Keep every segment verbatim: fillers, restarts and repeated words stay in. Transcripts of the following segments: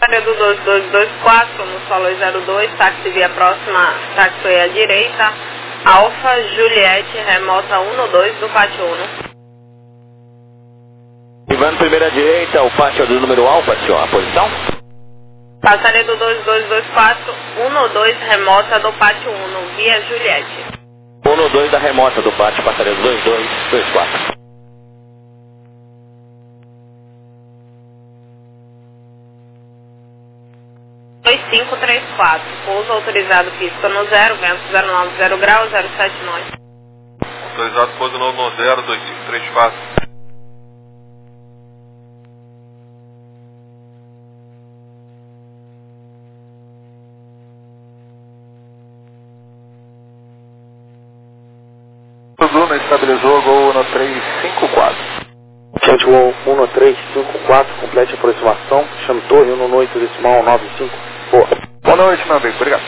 Passaria do dois dois dois quatro no solo zero dois, táxi via próxima, táxi à direita, Alfa Juliette, remota um dois do pátio um. Ivan, primeira direita, o pátio do número Alfa, senhor, a posição? Passaria do dois dois dois quatro, um dois, remota do pátio um, via Juliette. um dois da remota do pátio, passaria do dois dois dois quatro. dois cinco três quatro, pouso autorizado pista no zero, vento zero nove zero graus, zero sete nove. Autorizado pouso no zero, dois cinco três quatro. Luna estabilizou Gol um três cinco quatro. Chante Gol um três cinco quatro, complete a aproximação. Chame torre um oito decimal nove cinco. Boa. Boa noite, meu amigo. Obrigado.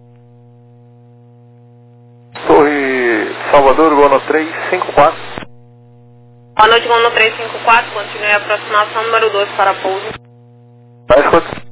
Torre Salvador, Gol um três cinco quatro. Boa noite, Gol um três cinco quatro, continue a aproximação número dois para pouso. Tá, escuta.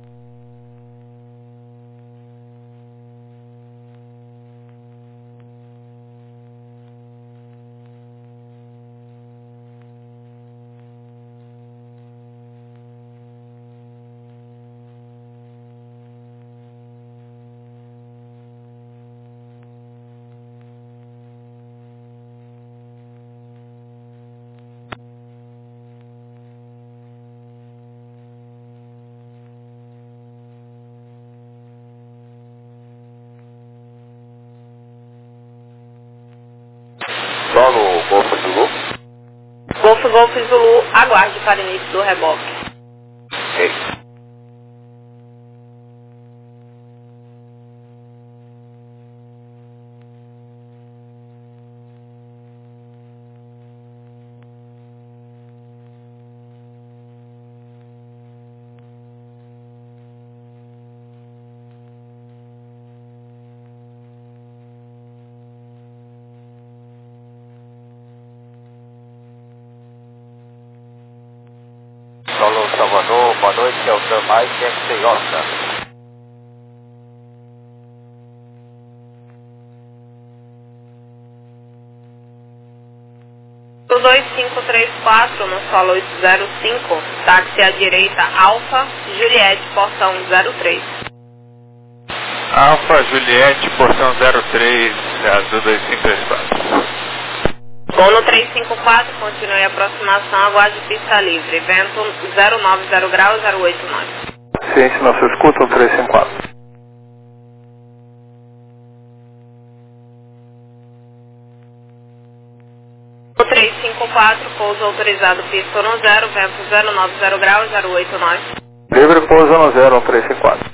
Solo Golf Zulu. Golf Golf Zulu, aguarde para início do reboque. Ei. Solo Salvador, boa noite, é o Sam Mike X Oscar. Do dois cinco três quatro no solo zero cinco, táxi à direita, Alfa Juliette, portão zero três. Alfa Juliette, portão zero três, azul dois cinco três quatro. Gol no três cinco quatro, continue a aproximação, aguarde pista livre, vento zero nove zero graus, zero oito nove. Ciência, não se escuta, um três cinco quatro. No três cinco quatro, pouso autorizado pista no zero, vento zero nove zero graus, zero oito nove. Livre, pouso no zero, um três cinco quatro.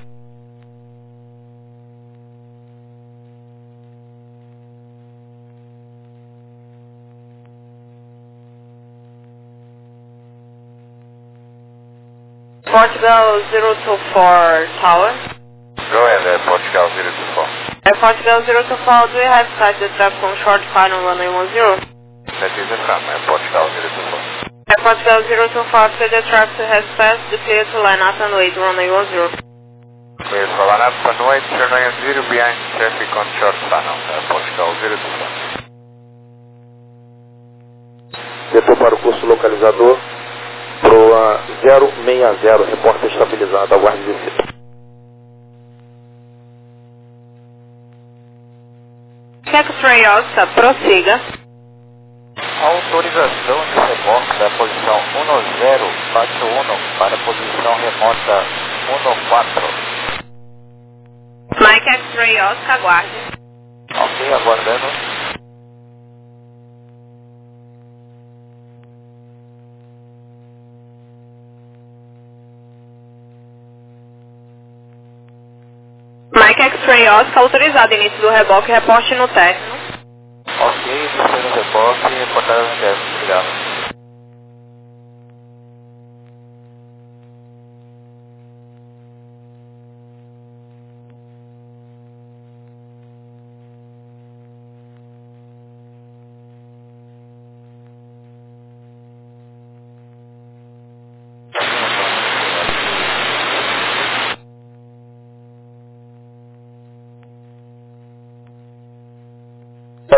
Portugal zero two four Tower. Go ahead, uh, Portugal zero two four. Air Portugal zero two four, do you have sight the traffic on short final runway one zero? That is the tram, uh, Portugal zero two four. Air Portugal zero two four, after the traffic has passed, the clear to line up and wait runway one zero. Clear to line up and wait, runway one zero behind traffic on short funnel, uh, Portugal zero two four. Depois para o curso localizador. Proa zero seis zero, repórter estabilizado, aguarde descer. X-Ray Oscar, prossiga. Autorização de reboque da posição um zero, pátio um, para a posição remota um quatro. Mike X-Ray Oscar, aguarde. Ok, aguardando. Mike X-Ray Oscar, autorizado início do reboque, reporte no término. Ok, início do reboque, reportado no término, obrigado.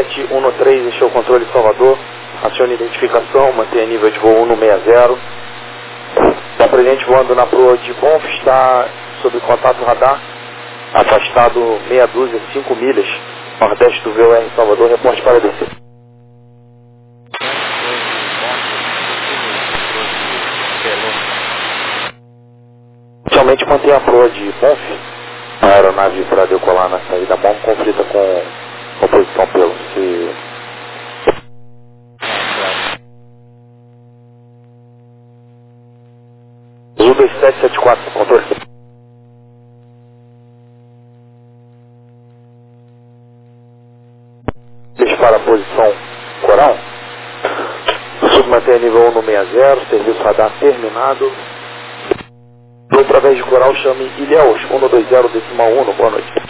sete um três, encheu o controle de Salvador, acione identificação, mantenha nível de voo cento e sessenta. Está presente voando na proa de Bonf, está sob contato radar, afastado meia dúzia, cinco milhas, nordeste do V O R Salvador, reporte para descer. Inicialmente mantenha a proa de Bonf, a aeronave para decolar na saída bom, conflita com oposição pelo. Se... U dois sete sete quatro, controle. Deixe para a posição coral. Submantenha nível cento e sessenta, serviço radar terminado. Através de coral, chame Ilhéus, cento e vinte decimal um, boa noite.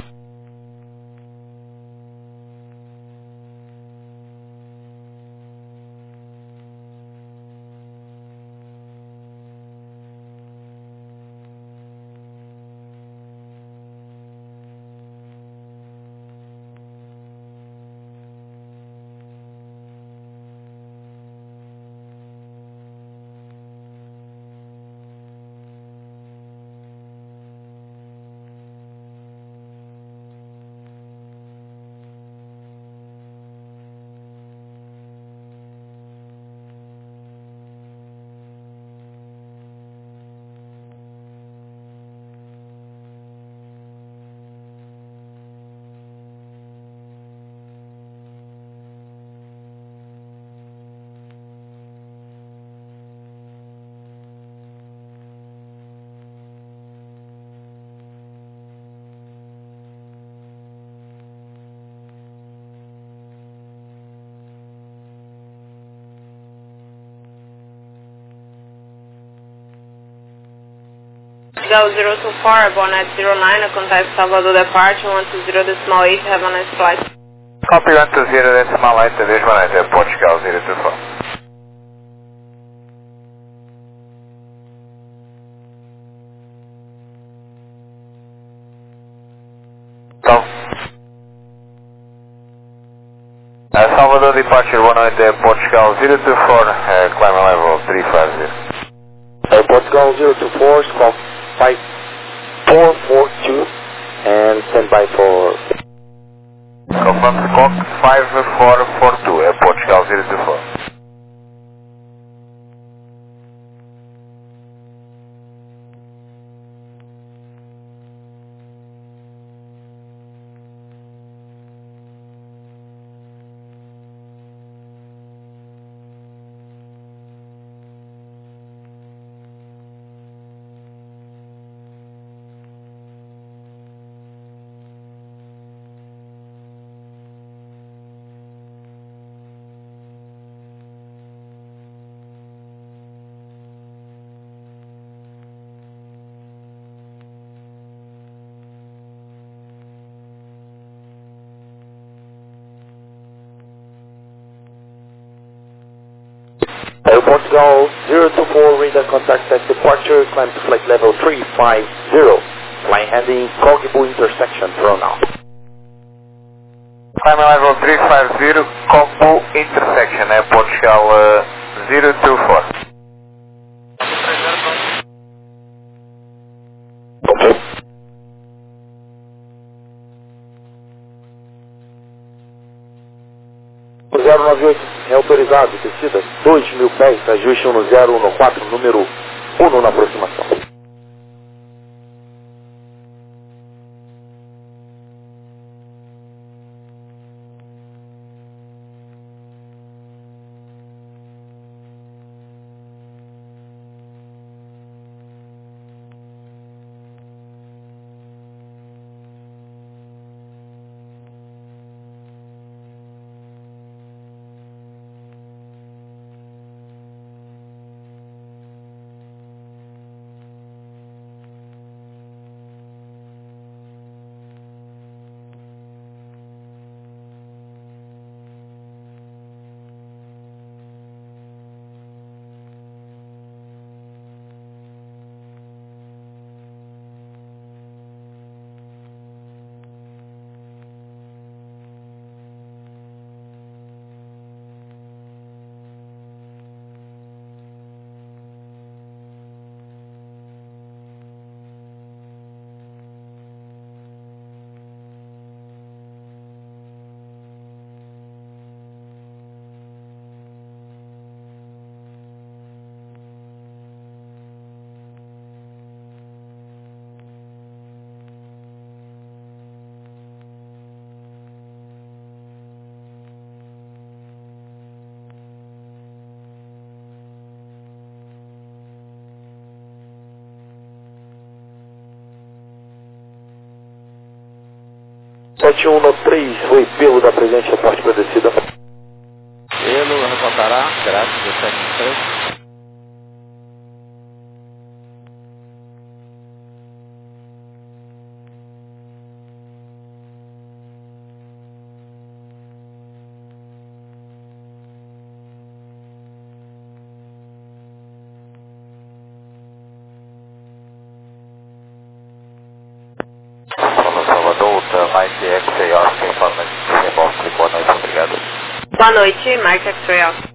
Go zero two four, Bonnet zero nine, contact Salvador departure, one two zero decimal eight, have a nice flight. Copy one two zero decimal eight, this one is Portugal zero two four. Então, uh, Salvador departure one eight, Portugal zero two four, uh, climb level three five zero. Uh, Portugal zero two four, squawk five four four two, and stand by for... Confirm squawk five four four two, uh, Portugal zero two four. Uh, Portugal zero two four, radar contact at departure, climb to flight level three five zero. Flying heading Cogibu intersection from now. Climb level three five zero, Cogibu intersection, uh, Portugal uh, zero two four. Ok. zero nove oito é autorizado, descida dois mil pés, ajuste um zero um quatro, número um na aproximação. sete um três, foi pelo da presente, reporte para descida. Pelo, reportará, graças, dois sete um três. Salvador, Mike X-Ray Oscar, informando de remorque, boa noite, obrigado. Boa noite, Mike X-Ray Oscar.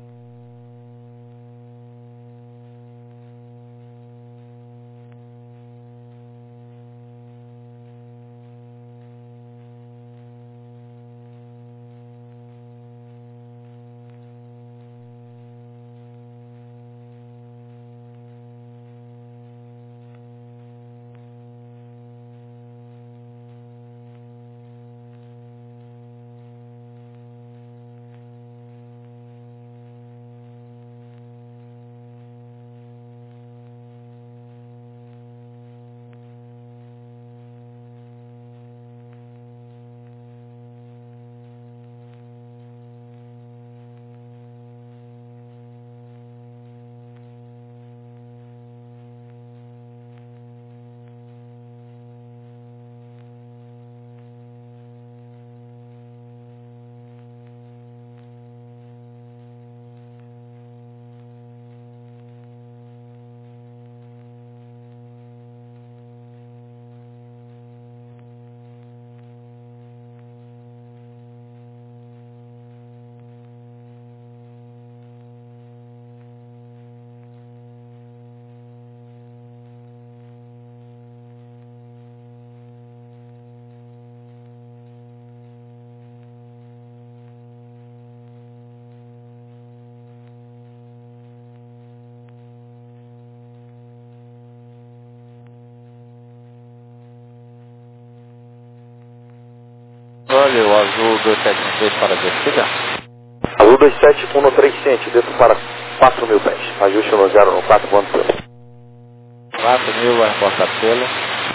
Olha, o azul dois sete um três para a descida. Azul dois sete um três cento, desço para quatro mil pés. Ajuste no zero no quatro, voando pelo. quatro mil vai reportar pelo.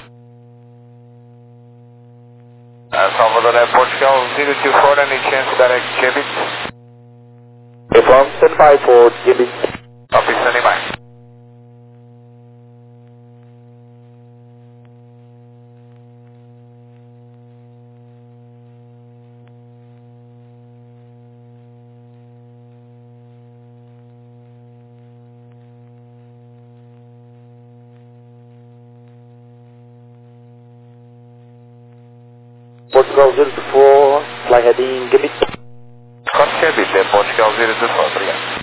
Uh, Salvador Airport, Portugal zero two four, any chance direct Gibbet? Inform, stand by for Gibbet. Copy, standing by. Portugal zero two four, fly heading Gibbet. Copy, Gibbet, Portugal zero two four, obrigado.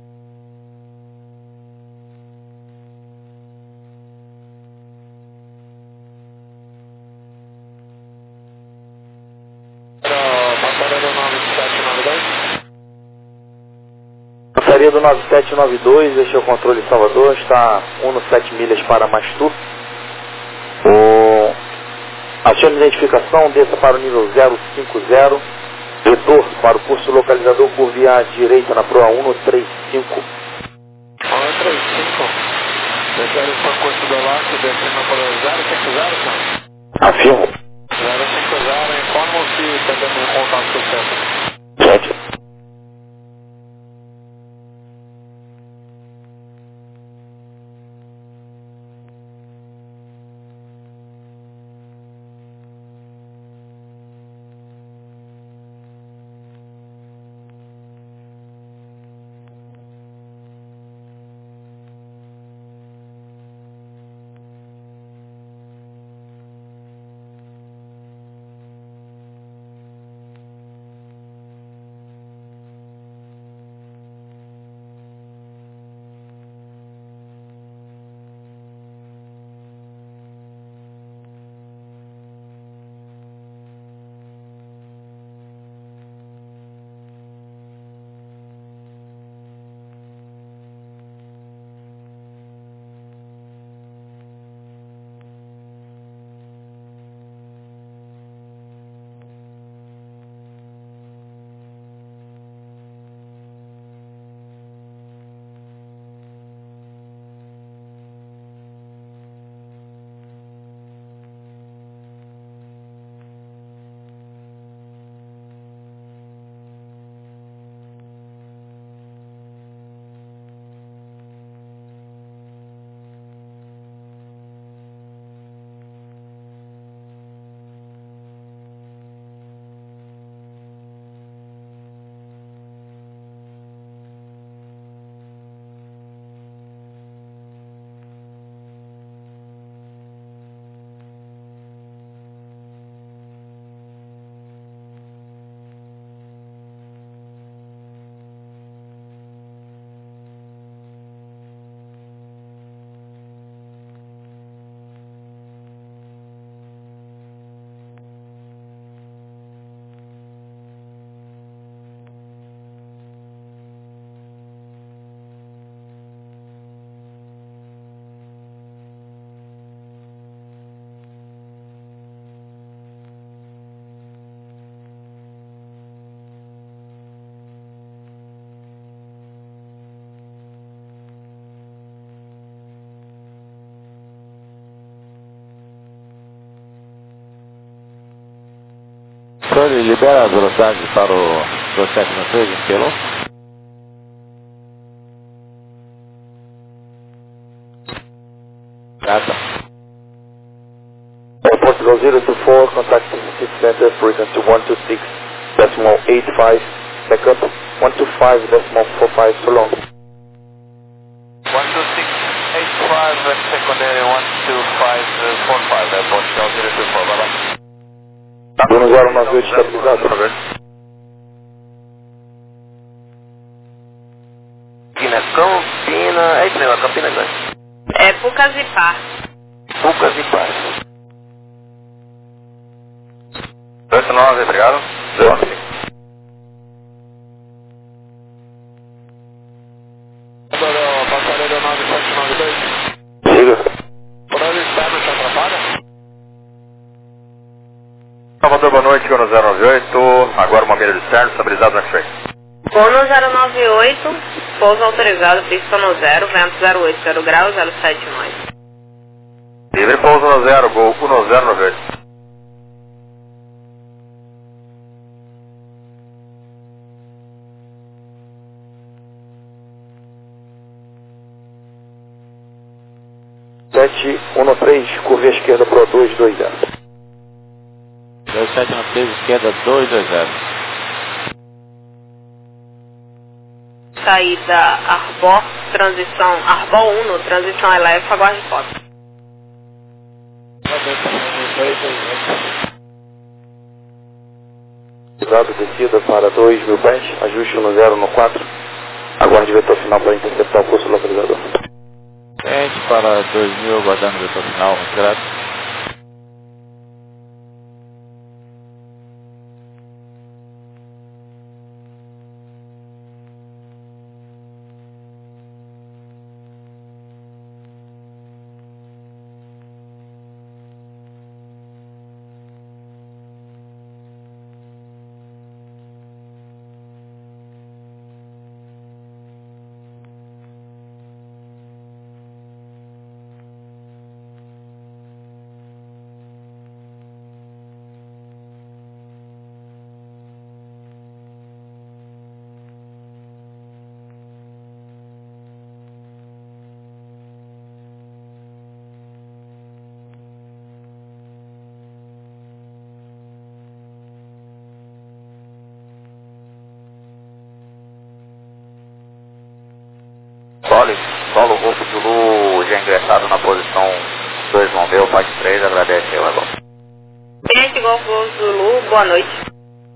Passaria do nove sete nove dois, este é o controle de Salvador, está sete milhas para Mastu. O... Acione a identificação, desça para o nível zero cinco zero, vetor para o curso localizador por via direita na proa um três cinco. um três cinco, descendo para o curso do Leste, descendo para o zero cinco zero, senhor. Afirmo. zero cinco zero, informa se está dando um contato com o centro. Gente. Controle, libera a velocidade para o dois sete nove três, esquelou. Gata. Portugal zero two four, contact City Center, frequency one two six decimal eight five, backup one two five decimal four five, so long. one two six eight five, secondary one two five four five, Portugal zero two four, bye bye. Bruno zero nove oito estabilizado. Campina, Campina, é isso mesmo, Campina Grande. É Pucas e Par. Pucas e Paz. oito nove, obrigado. Passarela nove sete nove dois. Siga. Horário externo te atrapalha? Salvador, boa noite, Gono zero nove oito, agora uma mira de externo, estabilizado no X-Ray. Gono zero nove oito, pouso autorizado, pista no zero, vento zero oito zero graus, zero sete nove. Livre pouso no zero, Gol um zero nove oito. sete um três, curva à esquerda para dois dois zero. dois sete nove três, esquerda dois dois zero. Saída Arbor, transição, Arbor um, transição Elefa, aguarde foto. Cuidado, descida para dois mil pés, ajuste no zero no quatro, aguarde vetor final para interceptar o curso localizador. Tente para dois mil, aguardando o vetor final, grato. Sole, solo Golfo Zulu já ingressado na posição dois Romeu, parte três, agradece o agora. Cliente Golfo Zulu, boa noite.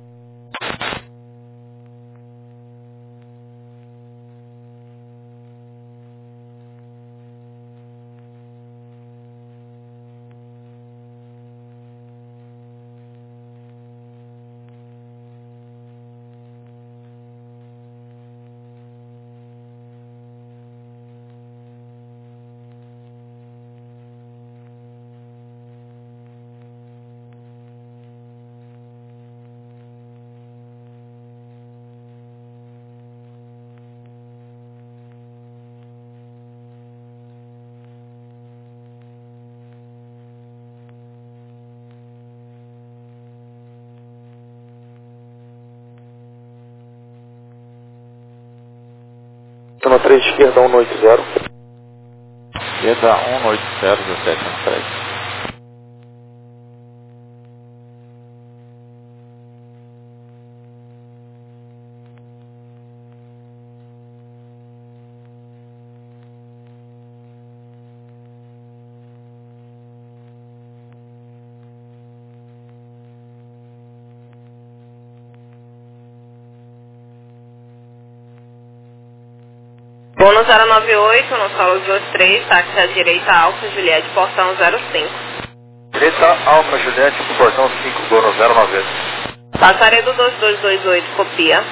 No três, esquerda um oito zero. Esquerda um oito zero, dezessete nove três. Gono zero nove oito, no solo dois três, táxi à direita, Alfa, Juliette, portão zero cinco. Direita, Alfa Juliette, pro portão cinco, Gono zero nove oito. Passaredo dois dois dois oito, copia.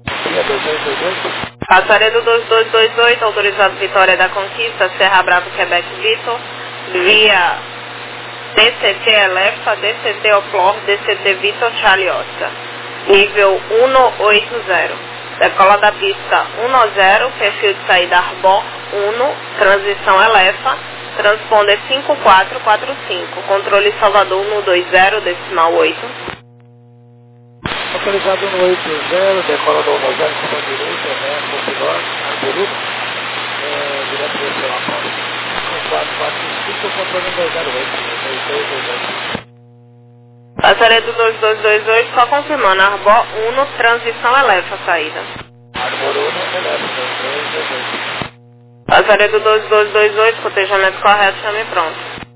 Passaredo dois dois dois oito, autorizado Vitória da Conquista, Serra Brava, Quebec, Vitor, via D C T Elefa, D C T Oplor, D C T Vitor, Charlie Oscar. Nível cento e oitenta. Decola da pista um zero, perfil de saída Arbor um, transição Elefa, transponder cinco quatro quatro cinco, controle Salvador cento e vinte, decimal oito. Autorizado no oito zero, decola do um zero, com a direita, né, com o piloto, Arboruto, é, direto do seu Apolo. quatro quatro cinco, controle dois zero oito, dois dois dois oito. Passaredo dois dois dois oito, só confirmando, Arbor Uno, transição eleva a saída. Arbor Uno, eleva, dois dois dois oito. Passaredo dois dois dois oito, cotejamento correto, chame pronto.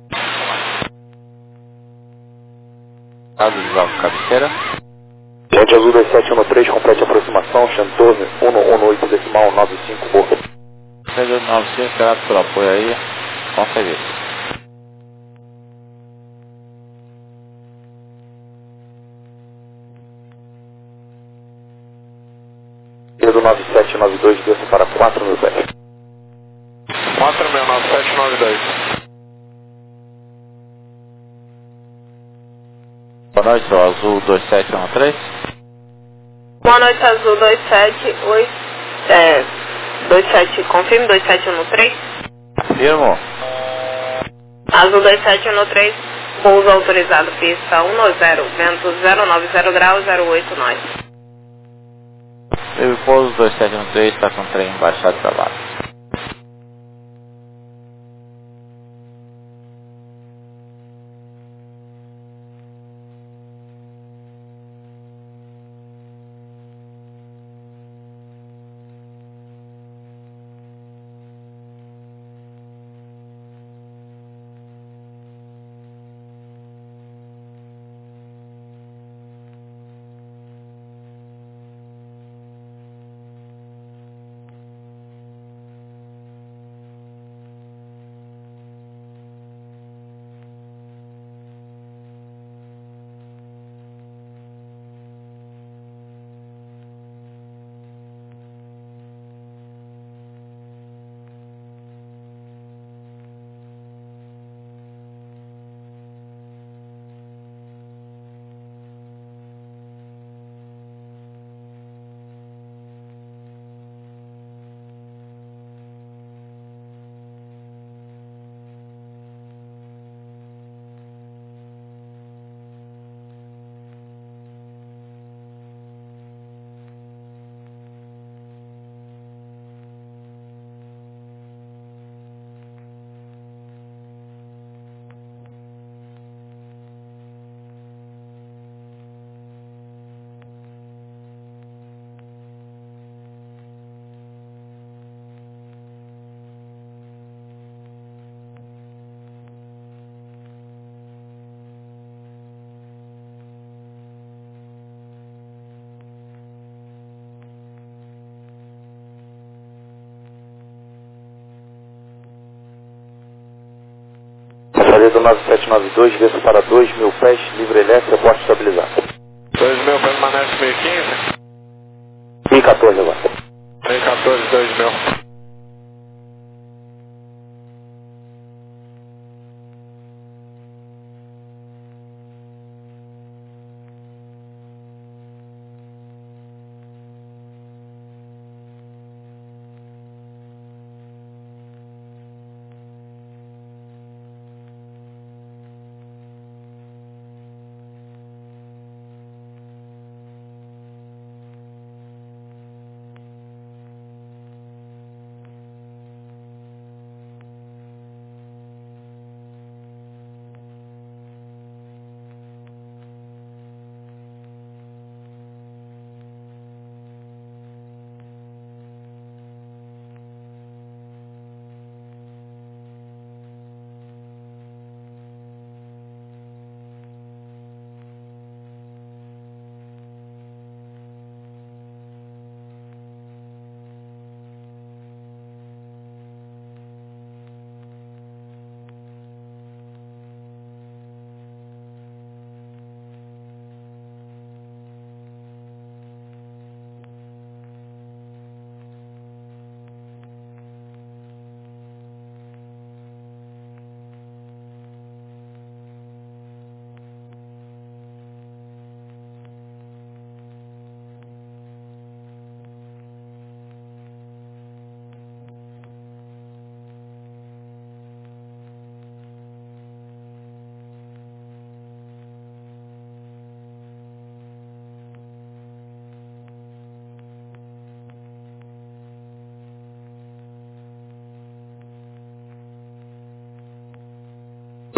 Lado de Alfa Cabeceira. Gente Azul dois sete um três, complete aproximação, Xantorne um um oito decimal nove cinco, boca. Pedro nove cinco, grato pelo apoio aí, com serviço. Pedro nove sete nove dois, desça para quatro mil pés. quatro mil nove sete nove dois. Boa noite, sou Azul dois sete um três. Boa noite, Azul dois sete oito, é, dois sete, confirme, dois sete um três. Afirmo. Azul dois sete um três, pouso autorizado, pista um zero, vento zero nove zero graus, zero oito nove. Teve pouso dois sete um três, está com o trem baixado para baixo. Passaredo nove sete nove dois, desça para dois mil pés, livre elétrica, porta estabilizada. dois mil permanece mil e quinze. mil e quatorze agora. mil e quatorze, dois mil.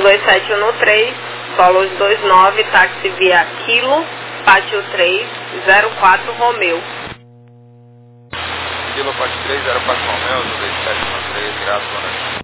dois sete um três, solo dois nove, táxi via Kilo, Pátio três, zero quatro Romeu. Kilo, Pátio três, zero quatro Romeu, dois sete um três, graças a Deus.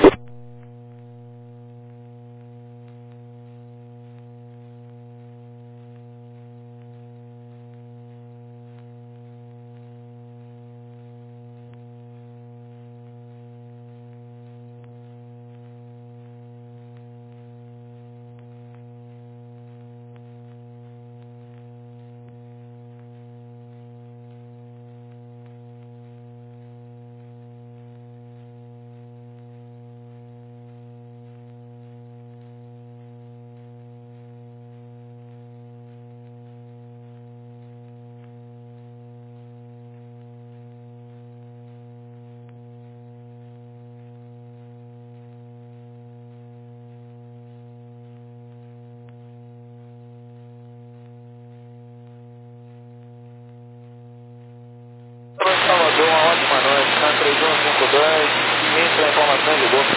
Salvador, uma ótima noite, na três um cinco dois, entra a informação de voo.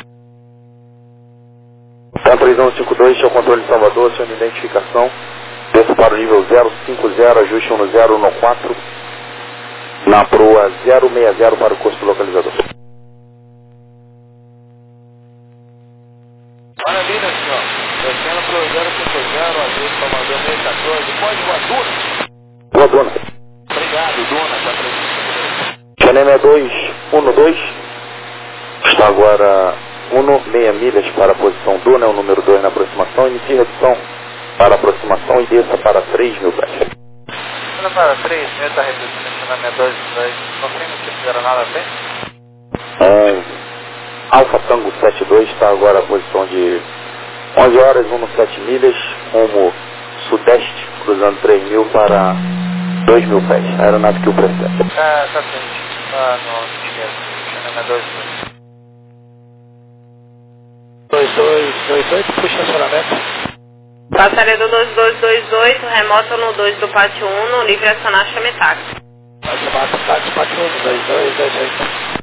Tá, três um cinco dois, seu controle de Salvador, sua identificação. Desça para o nível zero cinco zero, ajuste um no zero um quatro, na proa zero seis zero para o custo localizador. Maravilha, senhor. Descendo para o zero cinco zero, ajuste Salvador seis um quatro, código a Duna. Boa, Duna. Obrigado, Duna, tá presente. Chanema dois um dois, está agora um seis milhas para a posição Duna, é o número dois na aproximação, inicie redução para a aproximação e desça para três mil pés. Descendo para três mil, está reduzindo Chanema dois dois, confirme se fizeram nada bem? Um Alfa Tango sete dois, está agora a posição de onze horas, sete milhas, rumo sudeste, cruzando três mil para dois mil pés, a aeronave que o precede. Ah, tá bem. Ah, não, esquece. Chanema dois dois. dois dois dois oito, puxa estacionamento. Passaredo dois dois dois oito, remoto no dois do Pátio um, no livre acionar chame táxi. Vai chamar o táxi Pátio um, dois dois dois oito.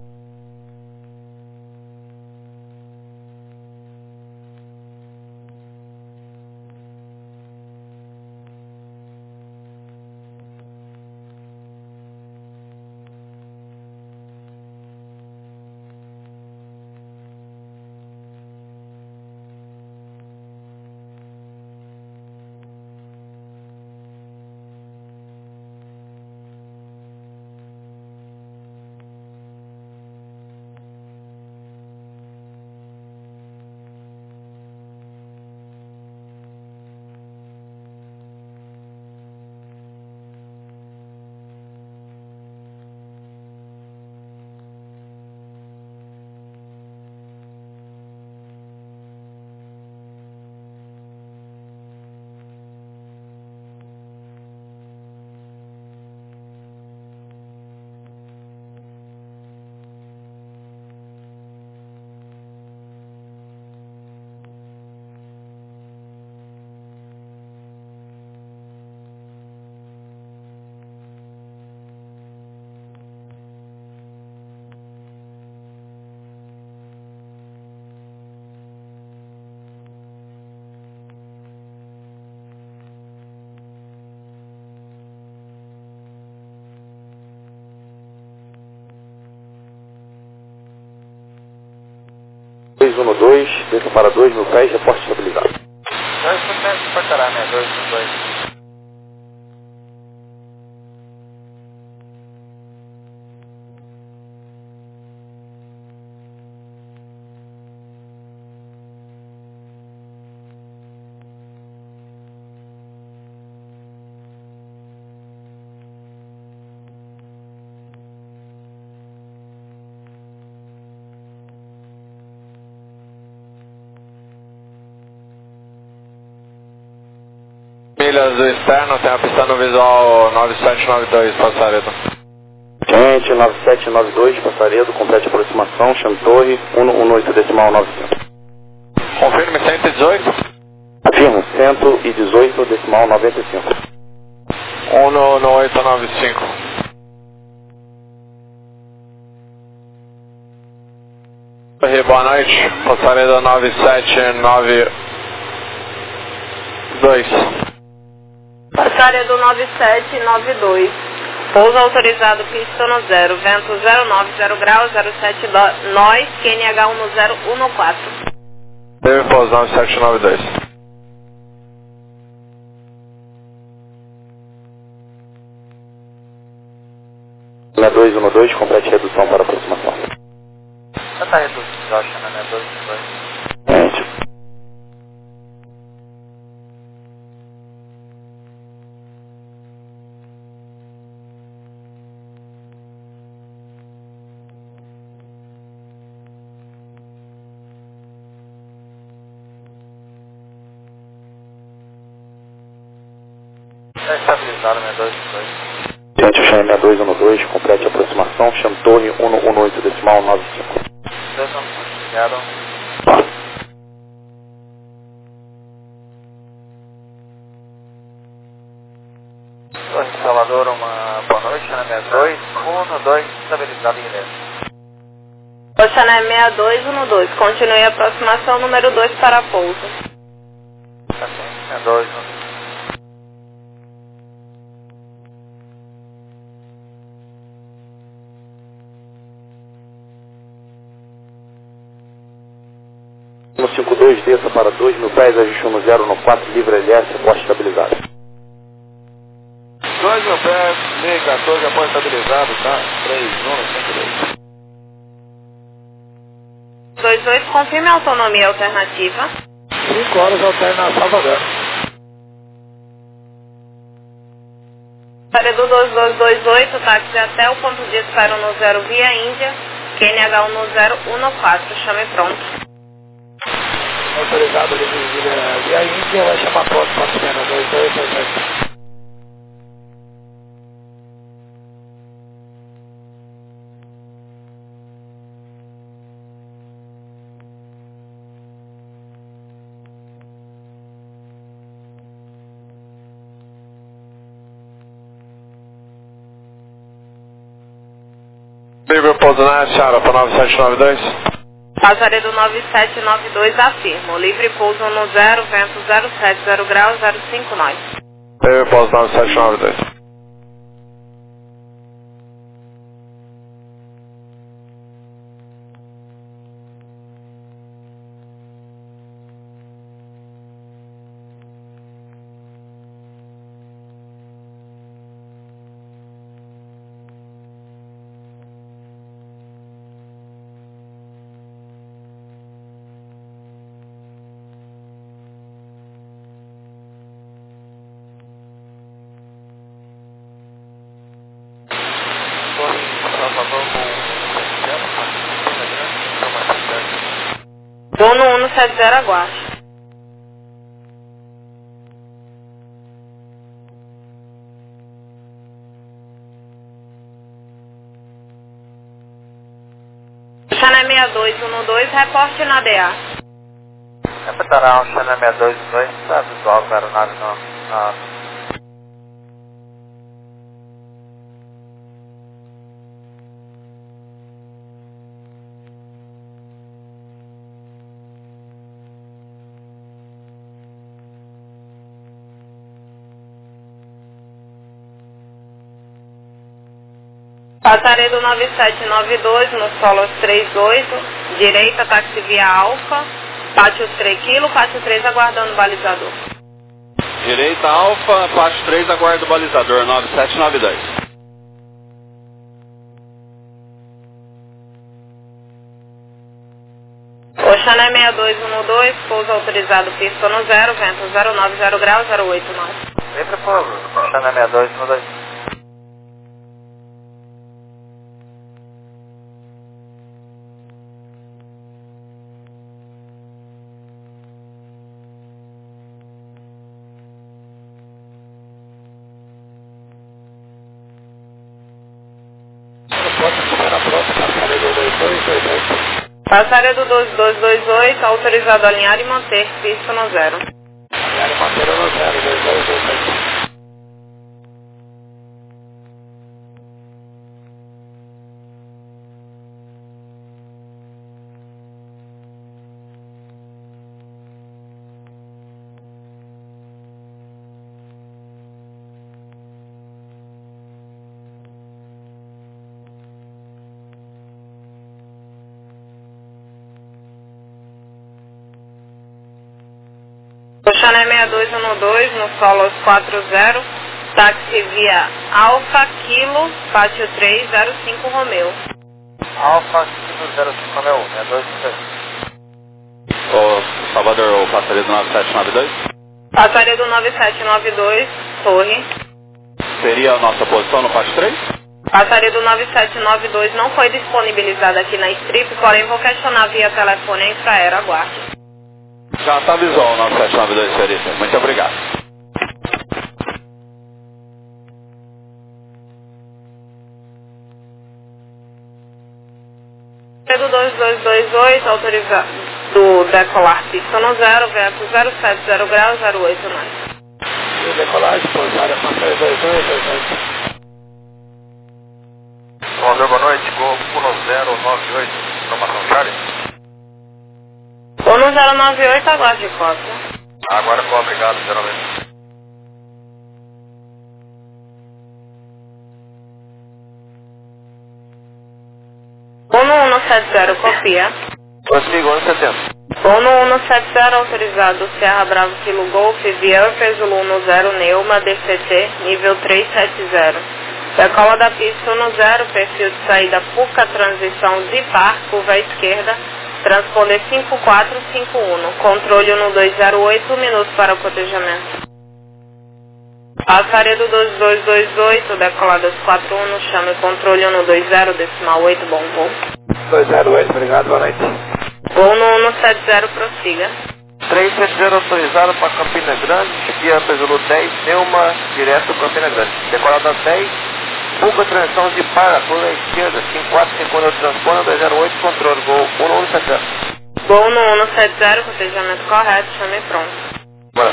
três um dois, desça para dois mil pés, reporte estabilizado. dois por cento para caralho, né? dois por dois. Milhas do externo, tem a pista no visual nove sete nove dois, Passaredo. Gente, nove sete nove dois, Passaredo, complete aproximação, chame torre, um um oito decimal nove cinco. Confirme cento e dezoito. Afirmo, cento e dezoito decimal noventa e cinco. um no oito nove cinco. Oi, boa noite. Passareda nove sete nove dois. Passareda nove sete nove dois. Pouso autorizado, pista no zero, vento zero nove zero graus, zero sete nós, Q N H um no zero um no quatro. Teve pouso nove sete nove dois. sessenta e dois um dois, complete redução para aproximação. Já está reduzido, eu acho, né? dois um dois. Gente. Está estabilizado, né? dois um dois. Gente, chame sessenta e dois um dois, complete aproximação, chame torre um um oito decimal nove cinco. dois um dois, obrigado. Torre Salvador, uma boa noite, né? sessenta e dois um dois, estabilizado em inglês. Oceané sessenta e dois um dois, continue a aproximação número dois para pouso. Tá sim, sessenta e dois um dois. No cinco dois, desça para dois mil pés, ajuste um zero no quatro, livre L S, aposta estabilizado. dois mil pés, meio quatorze, apoio estabilizado, tá? três um cinco dois. dois oito, confirme a autonomia alternativa. cinco horas alterna Salvador. Passareda dois dois dois oito, táxi até o ponto de espera no zero via Índia, Q N H um no zero um no quatro, chame pronto. Autorizado ali de via Índia, vai chamar pronto para cena dois dois dois oito. Livre pouso na Sara para nove sete nove dois. Passareda nove sete nove dois, afirmo. Livre pouso no zero, vento zero sete zero graus, zero cinco nós. Teve pouso nove sete nove dois. Vou no um sete zero, aguarde. Channel sessenta e dois um dois, reporte na D A. Repetirá o Channel sessenta e dois um dois, está visual com a aeronave no... no Passareda nove sete nove dois, no Solos três oito, direita, táxi via Alfa, pátio três quilos, pátio três aguardando o balizador. Direita Alfa, pátio três aguarda o balizador, nove sete nove dois. Oceané sessenta e dois um dois, pouso autorizado, pista no zero, vento zero nove zero graus, zero oito nós. Livre pouso, Channel sessenta e dois um dois. Passareda dois dois dois oito, autorizado a alinhar e manter, pista no zero. Alinhar e manter no zero, dois dois dois oito. Chané seis dois um dois, no Solos quatro zero, táxi via Alfa Kilo, Pátio três zero cinco Romeu. Alfa Kilo zero cinco Romeu, seis dois um dois. Ô, Salvador, o passageiro do nove sete nove dois? Passageiro do nove sete nove dois, Torre. Seria a nossa posição no Pátio três? Passageiro do nove sete nove dois não foi disponibilizado aqui na strip, porém vou questionar via telefone a infraero, aguarde. Já está visual o nove sete nove dois, senhorita. Muito obrigado. Do dois dois dois oito, autorizado do decolar pista no zero, vento zero sete zero graus, zero oito nove. Decolagem, pousada com três dois dois, dois oito. Romeu, boa noite, Gol um zero nove oito, informação Charlie. um zero nove oito, aguarde cópia. Agora com obrigado, geralmente. um um sete zero, copia. Consigo, um setenta. um um sete zero, autorizado Serra Bravo Kilo Golf, via Pesulo um zero, Neuma, D C T, nível trezentos e setenta. Decola da pista um zero, perfil de saída Puca, transição Zipar, curva à esquerda, transponder cinco quatro cinco um, controle um dois zero oito, minutos para o cotejamento. Passaredo dois dois dois oito, decoladas quatro um, chame controle um dois zero, decimal oito, bom voo. dois zero oito, obrigado, boa noite. Voo no um sete zero, prossiga. três sete zero autorizado para Campina Grande, via Pesulo dez, Neuma, direto Campina Grande. Decolada dez, Puca, transição de para, curva à esquerda, cinco quatro cinco um, transponder dois zero oito, controle, voo um um sete zero. Voo no um sete zero, cotejamento correto, chame pronto. Bora.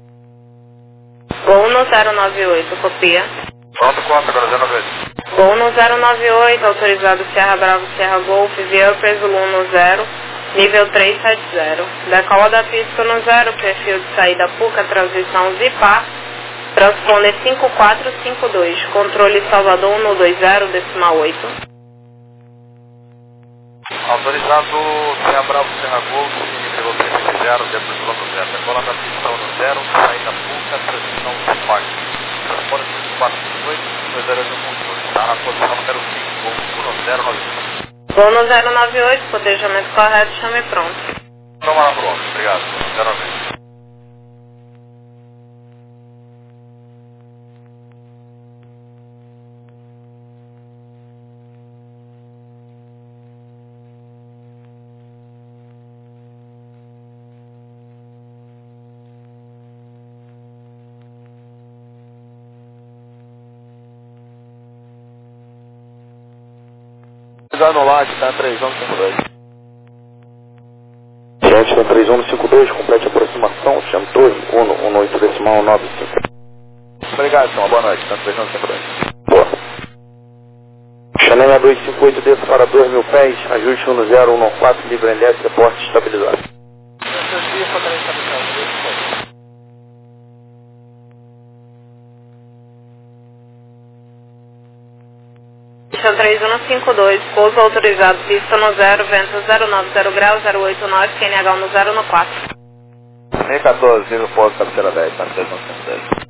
Voo no zero nove oito, copia. Pronto, conta, agora zero nove oito. Voo no zero nove oito, autorizado Serra Bravo, Serra Golf, via Pesulo um zero, nível trezentos e setenta. Decola da pista no zero, perfil de saída Puca, transição Zipar, transponder cinco quatro cinco dois, controle Salvador um dois zero, decimal oito. Autorizado Serra Bravo, Serra Golf, nível trezentos e zero, dentro do quilômetro zero. Decola da pista no zero, saída Puca, transição Zipar. Transponder cinco quatro cinco oito, dois zero oito, está na posição número cinco, um zero nove oito. Voo no zero nove oito, cotejamento correto, chame pronto. Toma lá pronto, obrigado. zero nove oito. Anular, está três um cinco dois. Gente, tem três um cinco dois, complete a aproximação, chame torre, um um oito decimal nove cinco. Obrigado, senhor, boa noite, está três um cinco dois. Boa. Chanel seis dois cinco oito, desça para dois mil pés, ajuste um zero um quatro, livre L S, reporte estabilizado. três um cinco dois, pouso autorizado, pista no zero, vento zero nove zero graus, zero oito nove, Q N H no zero no quatro. E quatorze, nível pouso, cabeceira dez, está três um cinco dois.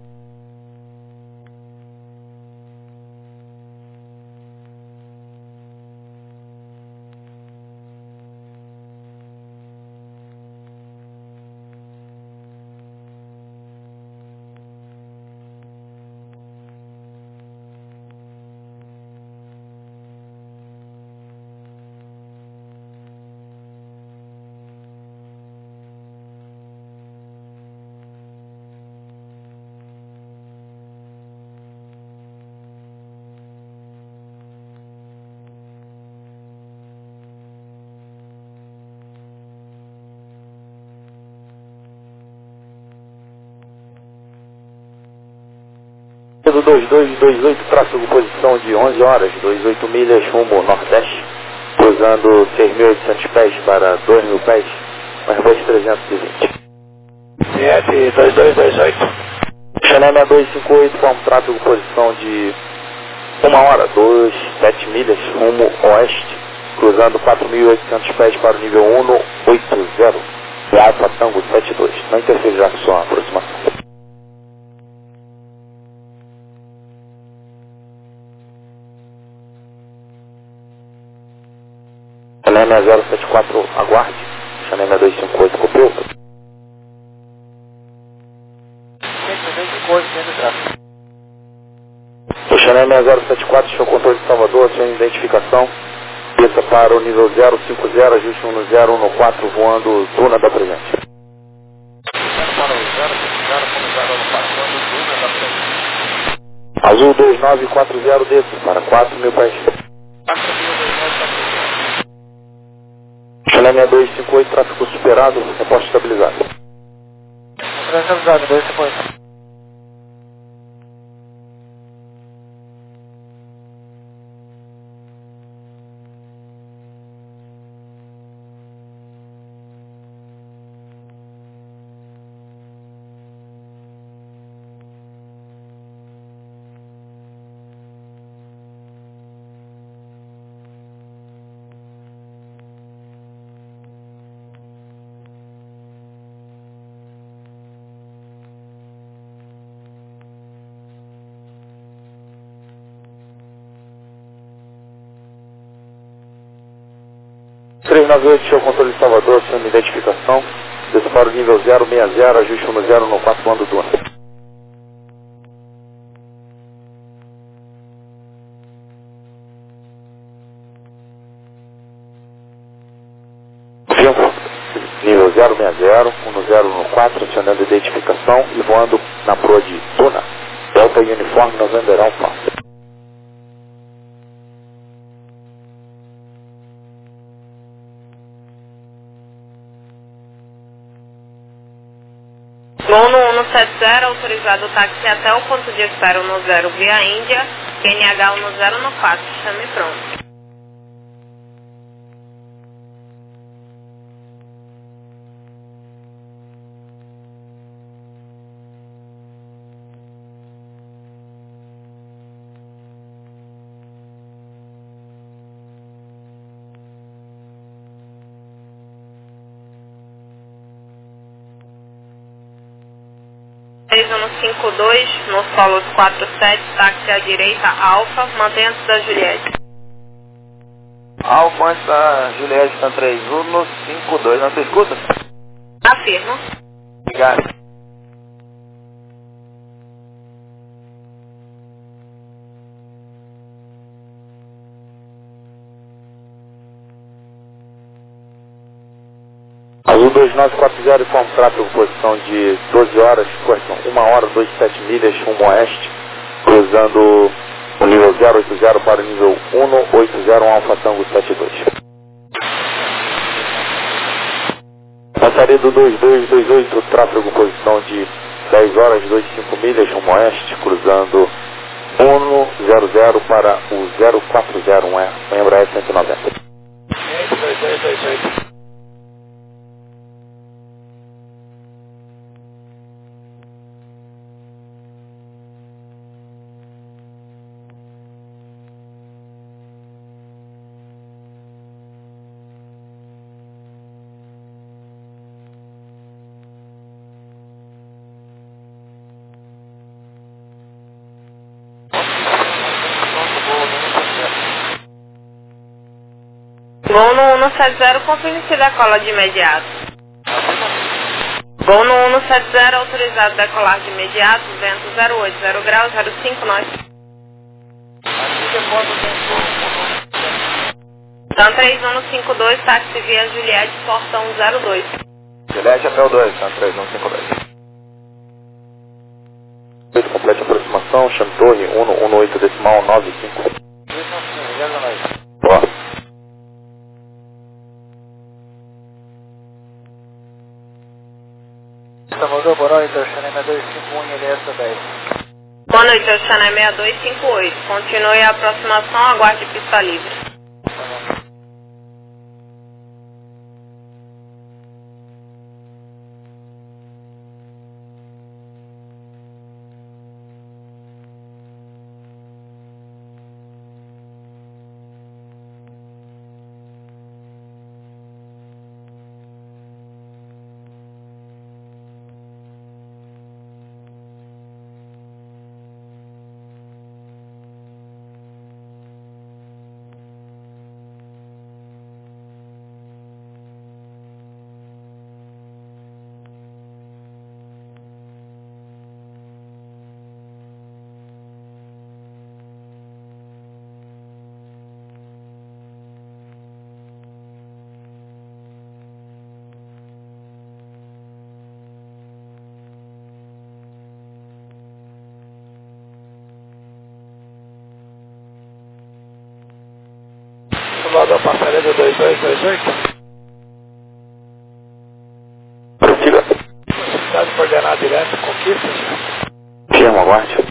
Do dois dois dois oito, tráfego posição de onze horas, vinte e oito milhas rumo nordeste, cruzando seis mil e oitocentos pés para dois mil pés, Airbus trezentos e vinte. sete dois dois dois oito. Chanel seis dois cinco oito, com tráfego posição de uma hora, vinte e sete milhas rumo oeste, cruzando quatro mil e oitocentos pés para o nível um oitenta. Alfa Tango setenta e dois. Não interferirá com sua aproximação. Chanel seis zero sete quatro, aguarde. Chanel seis dois cinco oito, copiou. O Chanel seis zero sete quatro, seu controle de Salvador, sua identificação. Desça para o nível zero cinco zero, ajuste um no zero um no quatro, voando Duna da Presente. Para o zero cinco zero, como zero no quatro, voando Duna da Presente. Azul dois nove quatro zero, desça para quatro mil pés. Chanel seis dois cinco oito, tráfego superado, reposte estabilizado. Estabilizado, dois cinco oito. três nove oito, seu controle de Salvador, sua identificação. Desça para o nível zero seis zero, ajuste um no zero no quatro, voando Duna. Nível zero seis zero, um no zero no quatro, acionando a identificação e voando na proa de Duna. Delta Uniforme November Alpha. Gol no um sete zero, autorizado o táxi até o ponto de espera no zero via Índia, Q N H um no zero no quatro, chame pronto. três um cinco dois, no solo quatro sete, táxi à direita, Alfa, mantenha antes da Juliette. Alfa antes da Juliette, está três um cinco dois, não se escuta? Afirmo. Obrigado. Azul dois nove quatro zero, informa o tráfego, posição de doze horas, correção, uma hora, vinte e sete milhas, rumo oeste, cruzando o nível zero oito zero para o nível um oito zero, um Alfa Tango setenta e dois. Passaria do dois dois dois oito, tráfego, posição de dez horas, vinte e cinco milhas, rumo oeste, cruzando um zero zero para o zero quatro zero, um Embraer cento e noventa. dois dois dois oito. Gol no um sete zero, confirme se decola de imediato. Gol no um sete zero, autorizado decolar de imediato, vento zero oito, zero graus, zero cinco, nós. Então três um cinco dois, táxi via Juliette, portão zero dois. Juliette até o dois, está três um cinco dois. Complete aproximação, chame torre um um oito decimal nove cinco. Boa. Salvador, boa noite, o Chanel seis dois cinco um, L S dez. Boa noite, é o Chanel seis dois cinco oito. Continue a aproximação, aguarde pista livre. Salvador, passaria do dois dois dois oito. Prossiga. Cidade coordenada direta, conquista. Firma, aguarde.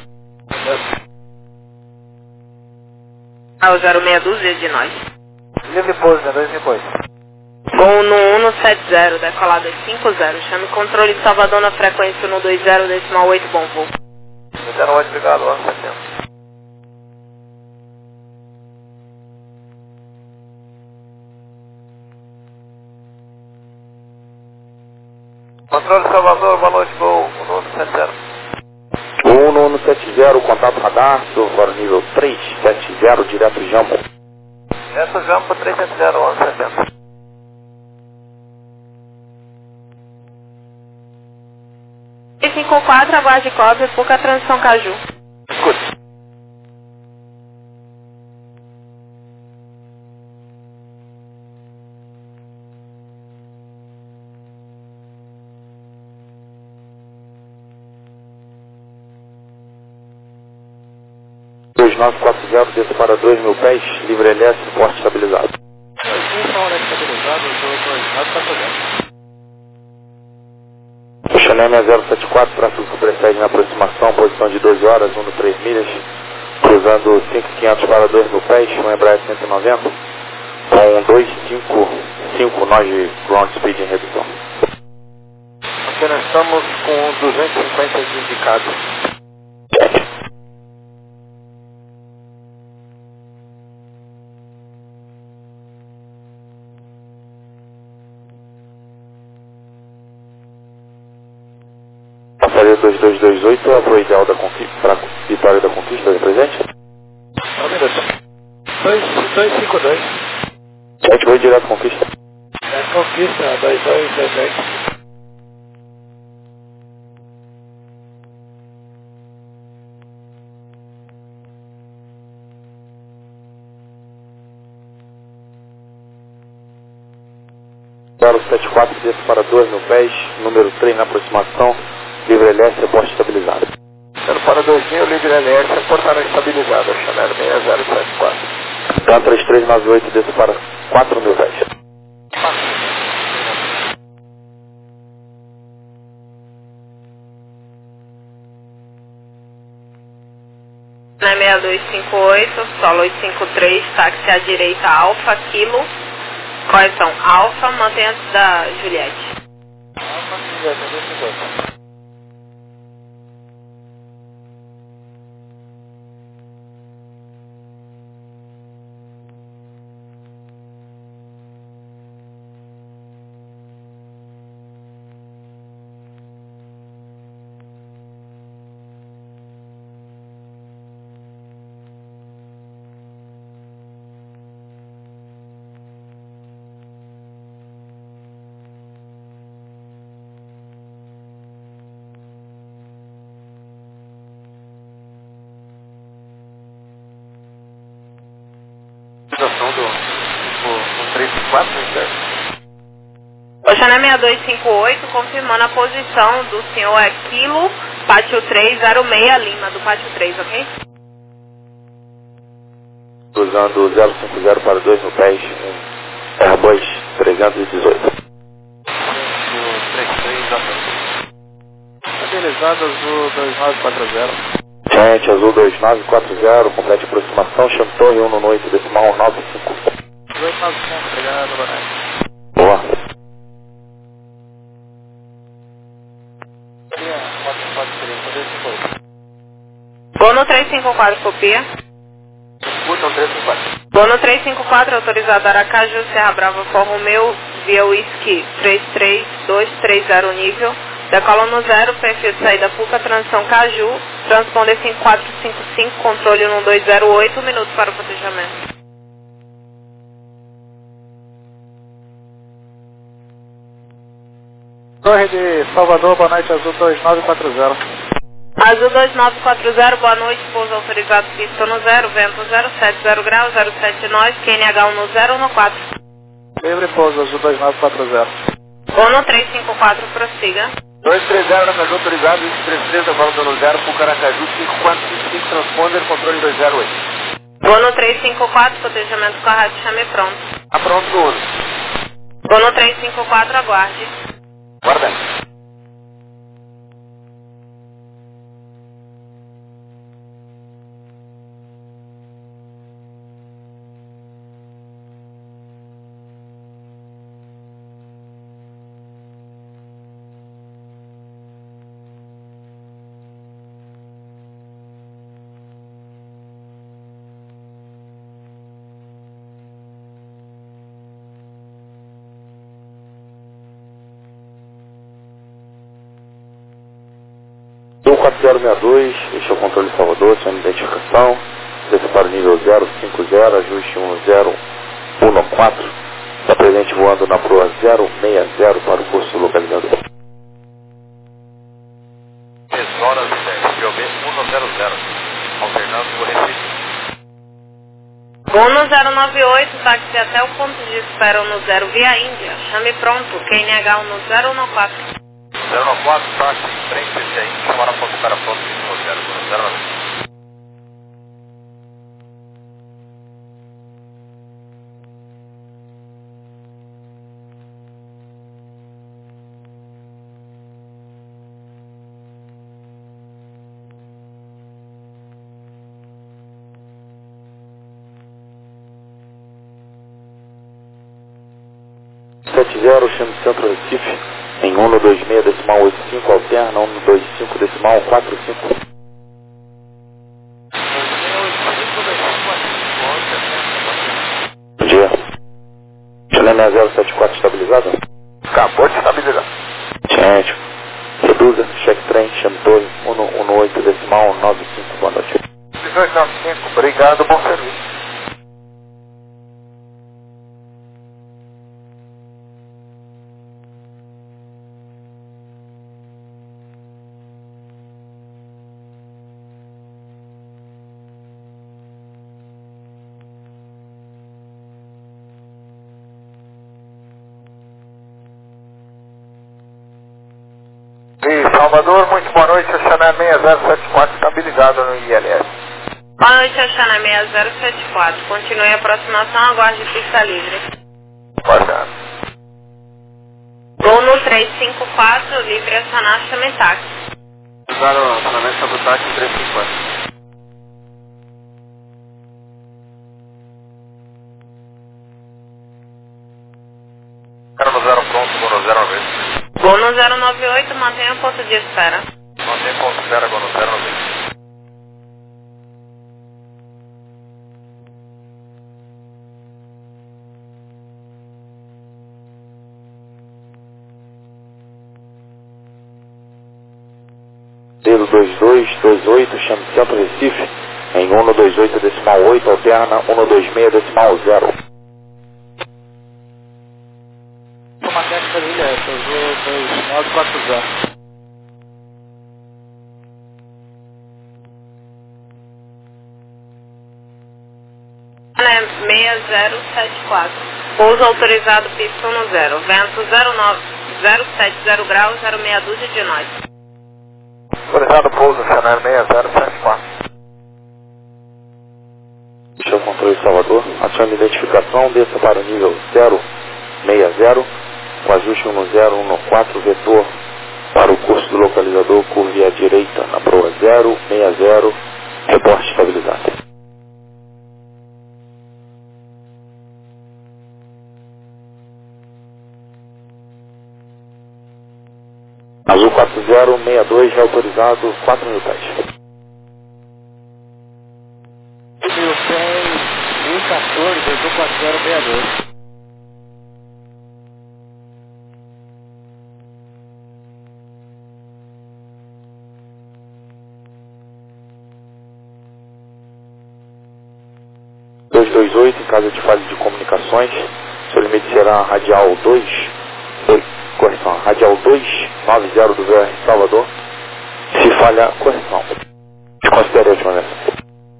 Ah, o zero seis dúzia de nós. Livre pouso, né? Dois depois. Gol no um no sete zero, decolada cinco zero. Chame controle de Salvador na frequência no dois zero, decimal oito, bom voo. zero oito, obrigado, ano setenta. Controle Salvador, boa noite, gol um no sete zero. um no sete zero, contato radar, Silvor nível três sete zero, direto Jambo. Essa Jambo três sete zero, ano setenta. três cinco quatro, aguarde cobre, pouca transição Caju. Escute. dois nove quatro zero, desça para dois mil pés, livre L S, porte estabilizado. Xaneme zero sete quatro, tráfego que precede na aproximação, posição de doze horas, um no três milhas, cruzando cinco mil e quinhentos para dois mil pés, um Embraer cento e noventa, com dois cinco cinco nós de ground speed em redução. Aqui nós estamos com duzentos e cinquenta indicados. Passaria dois dois dois oito, é o ideal da conquista, para a vitória da conquista, é presente? Um minuto. dois cinco dois. sete oito, direto conquista. É conquista, dois dois dois oito. zero sete quatro, desce para dois mil pés, número três na aproximação, livre L S, porte estabilizado. zero para dois mil, livre L S, portará estabilizada, Chanel seis zero sete quatro. Então três três nove oito, desce para quatro mil pés. Na seis dois cinco oito, solo oito cinco três, táxi à direita, Alfa, Kilo. Correção, Alfa, mantém antes da Juliette. Alfa, Juliette, dois cinco oito. Do três quatro, certo? Oceana seis dois cinco oito, confirmando a posição do senhor é Kilo, Pátio três zero seis Lima, do Pátio três, ok? Cruzando zero cinco zero para dois mil pés, um Airbus trezentos e dezoito. trinta e três, exatamente. Estabilizado, Azul dois nove quatro zero. Gente, Azul dois nove quatro zero, complete aproximação, chame torre um no oito, decimal nove cinco. dois nove cinco, obrigado, boa noite. Boa. Bono três cinco quatro, copia. Escutam três cinco quatro. Bono três cinco quatro, autorizado Aracaju, Serra Brava, For Romeu, via Whisky três três dois três zero nível. Decola no zero, perfil de saída Fuca, transição Caju, transponder cinco quatro cinco cinco, controle no dois zero oito, minutos para o protegemento. Torre de Salvador, boa noite, Azul dois nove quatro zero. Azul dois nove quatro zero, boa noite, pouso autorizado, pista no zero, vento zero sete zero graus, zero sete nós, Q N H um no zero no quatro. Livre pouso, Azul dois nove quatro zero. Bono três cinco quatro, prossiga. dois três zero, Aracaju autorizado, dois três três, devolve no zero, Fuca, Aracaju, cinco quatro cinco cinco, transponder, controle dois zero oito. Vou no três cinco quatro, cotejamento com a rádio, chame pronto. Tá pronto do Uno. Vou no três cinco quatro, aguarde. Guarda. quatro zero seis dois, este é o controle de Salvador, sem identificação, desce para o nível zero cinco zero, ajuste um zero um quatro, está presente voando na proa zero seis zero para o curso localizador. dez horas e dez, P O B um zero zero, alternando o Recife. Vou no zero nove oito, táxi até o ponto de espera no zero via Índia, chame pronto, Q N H um no zero um quatro. zero nove quatro, táxi, trem P C I, chamar a ponto para pronto, zero zero nove. sete zero, chame Centro Recife, em um dois seis decimal oito cinco, alterna um dois cinco decimal quatro cinco. Bom dia. Chilena zero sete quatro estabilizado? Acabou de estabilizar. Gente, reduza, cheque trem, chame torre, um oito decimal nove cinco, boa noite. dezoito nove cinco, obrigado, bom serviço. E Salvador, muito boa noite, Oceanar seis zero sete quatro estabilizado no I L S. Boa noite, Oceanar seis zero sete quatro, continue a aproximação, aguarde pista livre. Guardado. Vou no três cinco quatro, livre Oceanar, chame táxi. Usaram o acionamento do táxi três cinco quatro. Cargo zero pronto, Gono zero nove. Vou no zero nove oito, mantenha o ponto de espera. Mantém ponto de espera, Gono zero nove. zero dois dois dois oito, chame Centro Recife, em um dois oito decimal oito, alterna um dois seis decimal zero. Comandante da Ilha, dois nove quatro zero. seis zero sete quatro. Pouso autorizado, pista um zero. Vento zero nove zero sete zero graus, zero seis dúzia de nós. Autorizado pouso, Oceanar seis zero sete quatro. Este é o controle de Salvador, acione identificação, desça para o nível zero seis zero, com ajuste um zero um quatro, vetor para o curso do localizador, curve à direita na proa zero seis zero, reporte estabilizado. Azul quatro zero seis dois, reautorizado, quatro mil pés. mil cem, mil e quatorze, Azul quatro zero seis dois. dois dois oito, em caso de falha de comunicações, seu limite será radial dois, correção, radial dois nove zero do V R Salvador. Se falha, correção. Considere a última versão.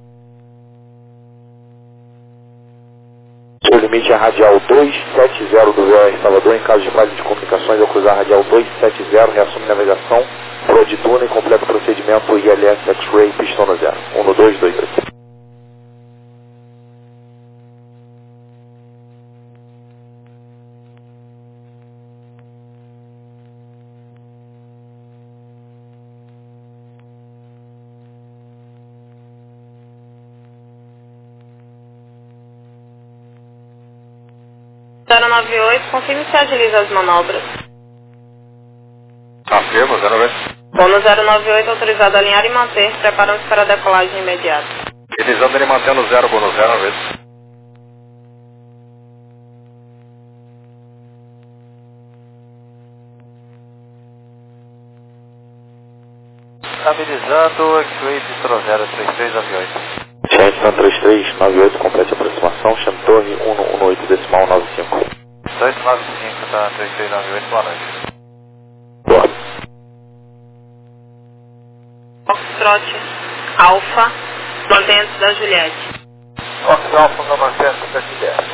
Seu limite é radial dois sete zero do V R Salvador. Em caso de falha de comunicações, ao cruzar radial dois sete zero, reassume navegação, proa de túnel e completa o procedimento I L S X-Ray, pistão no zero. um dois dois oito. zero nove oito, confirme se agiliza as manobras. Afirma, zero nove oito. Bono zero nove oito, autorizado a alinhar e manter, preparando-se para a decolagem imediata. Utilizando ele mantendo zero, Bono zero nove oito. Estabilizando, X-Way Vitor zero três três nove oito. Chance três três nove oito, complete a aproximação, chame torre um um oito decimal nove cinco. dois nove cinco, tá, três três nove oito, boa noite. Boa. Foxtrot Alfa, mantenha-se da Juliette. Fox Alfa, mantenha-se da Juliette.